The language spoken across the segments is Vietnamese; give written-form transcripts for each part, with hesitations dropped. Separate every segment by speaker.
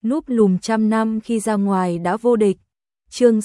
Speaker 1: núp lùm trăm năm khi ra ngoài đã vô địch. Chương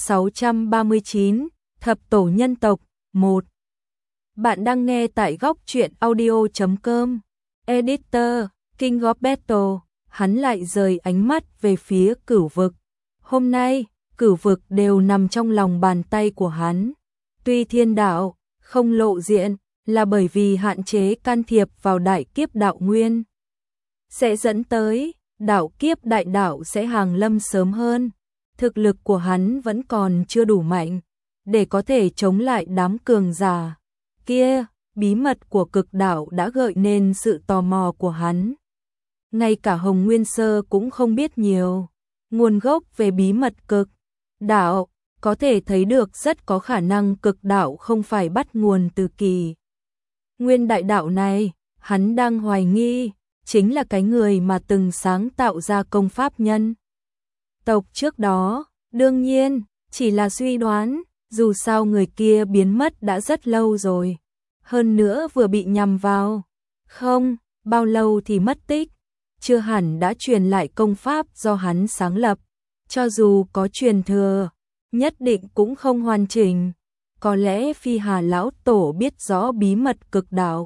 Speaker 1: 639, Thập tổ nhân tộc 1. Bạn đang nghe tại góc truyện audio.com. Editor, King of Battle. Hắn lại rời ánh mắt về phía Cửu vực. Hôm nay, Cửu vực đều nằm trong lòng bàn tay của hắn. Tuy thiên đạo không lộ diện là bởi vì hạn chế can thiệp vào đại kiếp đạo nguyên, sẽ dẫn tới đạo kiếp đại đạo sẽ hàng lâm sớm hơn. Thực lực của hắn vẫn còn chưa đủ mạnh để có thể chống lại đám cường giả kia. Bí mật của cực đạo đã gợi nên sự tò mò của hắn. Ngay cả Hồng Nguyên Sơ cũng không biết nhiều. Nguồn gốc về bí mật cực đạo có thể thấy được rất có khả năng cực đạo không phải bắt nguồn từ kỳ nguyên đại đạo này. Hắn đang hoài nghi chính là cái người mà từng sáng tạo ra công pháp nhân tộc trước đó. Đương nhiên, chỉ là suy đoán, dù sao người kia biến mất đã rất lâu rồi. Hơn nữa vừa bị nhằm vào, không bao lâu thì mất tích, chưa hẳn đã truyền lại công pháp do hắn sáng lập. Cho dù có truyền thừa, nhất định cũng không hoàn chỉnh. Có lẽ Phi Hà lão tổ biết rõ bí mật cực đạo.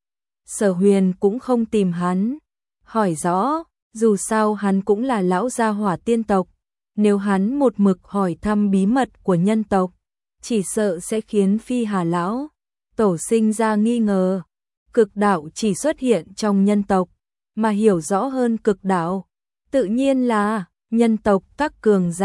Speaker 1: Sở Huyền cũng không tìm hắn hỏi rõ, dù sao hắn cũng là lão gia hỏa tiên tộc. Nếu hắn một mực hỏi thăm bí mật của nhân tộc, chỉ sợ sẽ khiến Phi Hà lão tổ sinh ra nghi ngờ. Cực đạo chỉ xuất hiện trong nhân tộc, mà hiểu rõ hơn cực đạo tự nhiên là nhân tộc. Các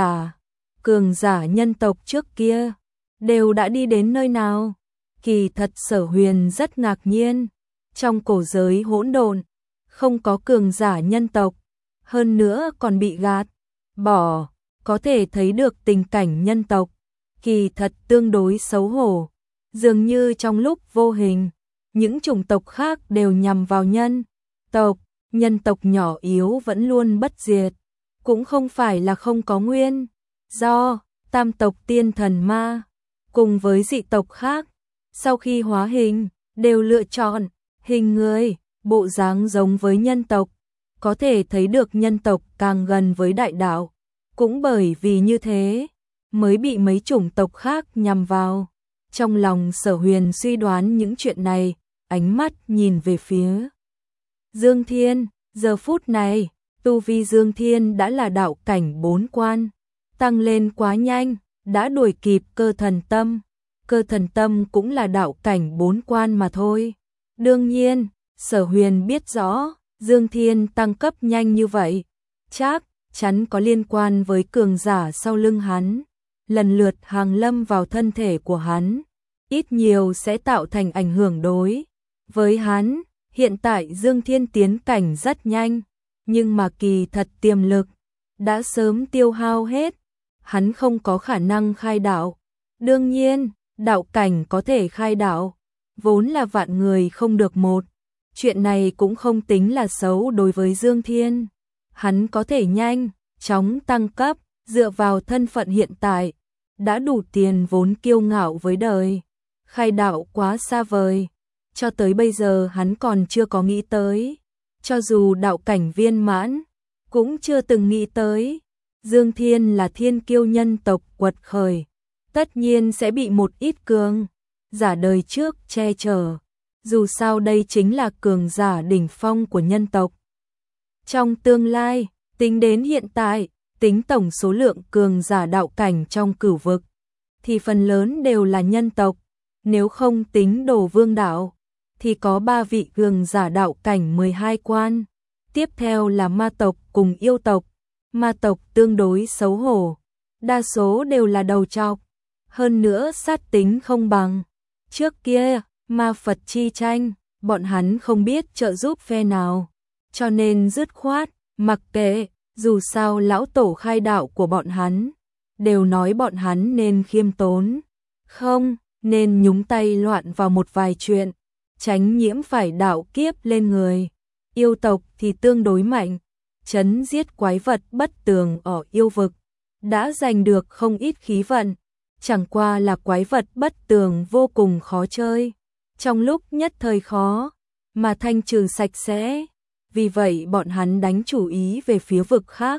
Speaker 1: cường giả nhân tộc trước kia đều đã đi đến nơi nào? Kỳ thật Sở Huyền rất ngạc nhiên. Trong cổ giới hỗn độn không có cường giả nhân tộc, hơn nữa còn bị gạt bỏ. Có thể thấy được tình cảnh nhân tộc kỳ thật tương đối xấu hổ. Dường như trong lúc vô hình, những chủng tộc khác đều nhằm vào nhân tộc. Nhân tộc nhỏ yếu vẫn luôn bất diệt, cũng không phải là không có nguyên do. Tam tộc tiên thần ma cùng với dị tộc khác, sau khi hóa hình đều lựa chọn hình người, bộ dáng giống với nhân tộc. Có thể thấy được nhân tộc càng gần với đại đạo. Cũng bởi vì như thế, mới bị mấy chủng tộc khác nhằm vào. Trong lòng Sở Huyền suy đoán những chuyện này, ánh mắt nhìn về phía Dương Thiên. Giờ phút này, tu vi Dương Thiên đã là đạo cảnh 4 quan, tăng lên quá nhanh, đã đuổi kịp Cơ Thần Tâm. Cơ Thần Tâm cũng là đạo cảnh 4 quan mà thôi. Đương nhiên, Sở Huyền biết rõ, Dương Thiên tăng cấp nhanh như vậy, chắc chắn có liên quan với cường giả sau lưng hắn, lần lượt hàng lâm vào thân thể của hắn, ít nhiều sẽ tạo thành ảnh hưởng đối với hắn. Hiện tại Dương Thiên tiến cảnh rất nhanh, nhưng mà kỳ thật tiềm lực đã sớm tiêu hao hết, hắn không có khả năng khai đạo. Đương nhiên, đạo cảnh có thể khai đạo, vốn là vạn người không được một. Chuyện này cũng không tính là xấu đối với Dương Thiên. Hắn có thể nhanh chóng tăng cấp, dựa vào thân phận hiện tại, đã đủ tiền vốn kiêu ngạo với đời. Khai đạo quá xa vời, cho tới bây giờ hắn còn chưa có nghĩ tới. Cho dù đạo cảnh viên mãn, cũng chưa từng nghĩ tới. Dương Thiên là thiên kiêu nhân tộc quật khởi, tất nhiên sẽ bị một ít cường giả đời trước che chở. Dù sao đây chính là cường giả đỉnh phong của nhân tộc. Trong tương lai, tính đến hiện tại, tính tổng số lượng cường giả đạo cảnh trong Cửu vực, thì phần lớn đều là nhân tộc. Nếu không tính Đồ Vương đạo, thì có 3 vị cường giả đạo cảnh 12 quan. Tiếp theo là ma tộc cùng yêu tộc. Ma tộc tương đối xấu hổ, đa số đều là đầu trọc, hơn nữa sát tính không bằng trước kia. Ma Phật chi tranh, bọn hắn không biết trợ giúp phe nào, cho nên dứt khoát mặc kệ. Dù sao lão tổ khai đạo của bọn hắn đều nói bọn hắn nên khiêm tốn, không nên nhúng tay loạn vào một vài chuyện, tránh nhiễm phải đạo kiếp lên người. Yêu tộc thì tương đối mạnh, trấn giết quái vật bất tường ở yêu vực, đã giành được không ít khí vận. Chẳng qua là quái vật bất tường vô cùng khó chơi, trong lúc nhất thời khó mà thanh trừ sạch sẽ. Vì vậy bọn hắn đánh chủ ý về phía vực khác,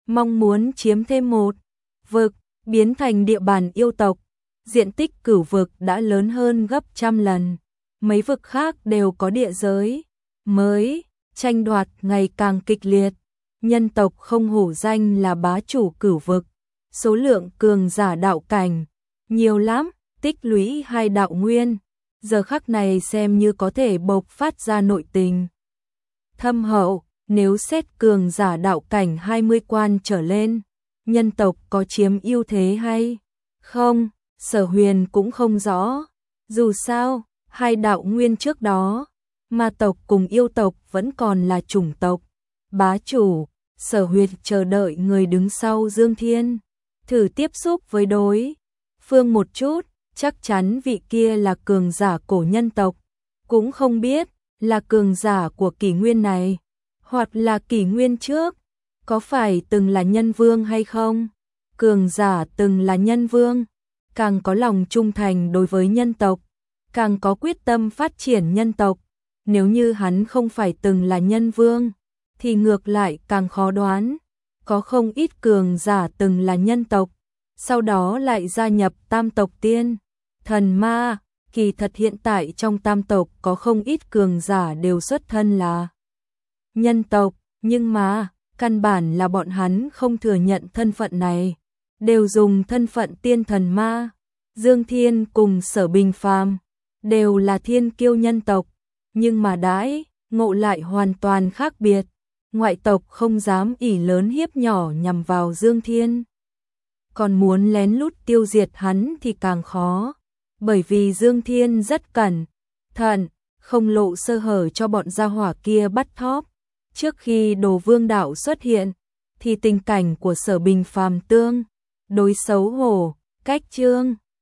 Speaker 1: mong muốn chiếm thêm một vực, biến thành địa bàn yêu tộc. Diện tích Cửu vực đã lớn hơn gấp trăm lần. Mấy vực khác đều có địa giới mới, tranh đoạt ngày càng kịch liệt. Nhân tộc không hổ danh là bá chủ Cửu vực. Số lượng cường giả đạo cảnh nhiều lắm, tích lũy 2 đạo nguyên. Giờ khắc này xem như có thể bộc phát ra nội tình thâm hậu. Nếu xét cường giả đạo cảnh 20 quan trở lên, nhân tộc có chiếm ưu thế hay không, Sở Huyền cũng không rõ. Dù sao, 2 đạo nguyên trước đó, ma tộc cùng yêu tộc vẫn còn là chủng tộc bá chủ. Sở Huyền chờ đợi người đứng sau Dương Thiên thử tiếp xúc với đối phương một chút, chắc chắn vị kia là cường giả cổ nhân tộc, cũng không biết là cường giả của kỷ nguyên này, hoặc là kỷ nguyên trước, có phải từng là nhân vương hay không? Cường giả từng là nhân vương, càng có lòng trung thành đối với nhân tộc, càng có quyết tâm phát triển nhân tộc. Nếu như hắn không phải từng là nhân vương, thì ngược lại càng khó đoán. Có không ít cường giả từng là nhân tộc, sau đó lại gia nhập tam tộc tiên, thần ma. Kỳ thật hiện tại trong tam tộc có không ít cường giả đều xuất thân là nhân tộc, nhưng mà căn bản là bọn hắn không thừa nhận thân phận này, đều dùng thân phận tiên thần ma. Dương Thiên cùng Sở Bình Phàm đều là thiên kiêu nhân tộc, nhưng mà đãi ngộ lại hoàn toàn khác biệt. Ngoại tộc không dám ỷ lớn hiếp nhỏ nhằm vào Dương Thiên, còn muốn lén lút tiêu diệt hắn thì càng khó, bởi vì Dương Thiên rất cẩn thận, không lộ sơ hở cho bọn gia hỏa kia bắt thóp. Trước khi Đồ Vương đạo xuất hiện, thì tình cảnh của Sở Bình Phàm tương đối xấu hổ, cách Trương